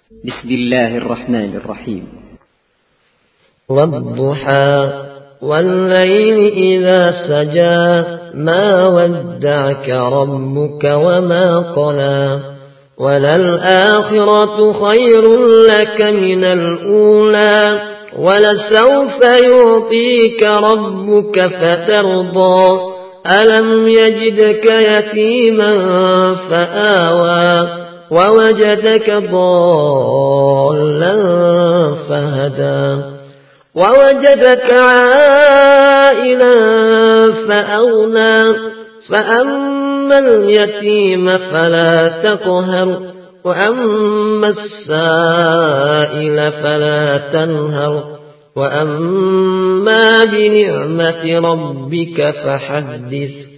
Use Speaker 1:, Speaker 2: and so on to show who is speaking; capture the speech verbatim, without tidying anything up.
Speaker 1: بسم الله الرحمن الرحيم.
Speaker 2: والضحى والليل إذا سجى ما ودعك ربك وما قلى وللآخرة خير لك من الأولى ولسوف يعطيك ربك فترضى ألم يجدك يتيما فآوى ووجدك ضالا فهدى ووجدك عائلا فأغنى فأما اليتيم فلا تقهر وأما السائل فلا تنهر وأما بنعمة ربك فحدث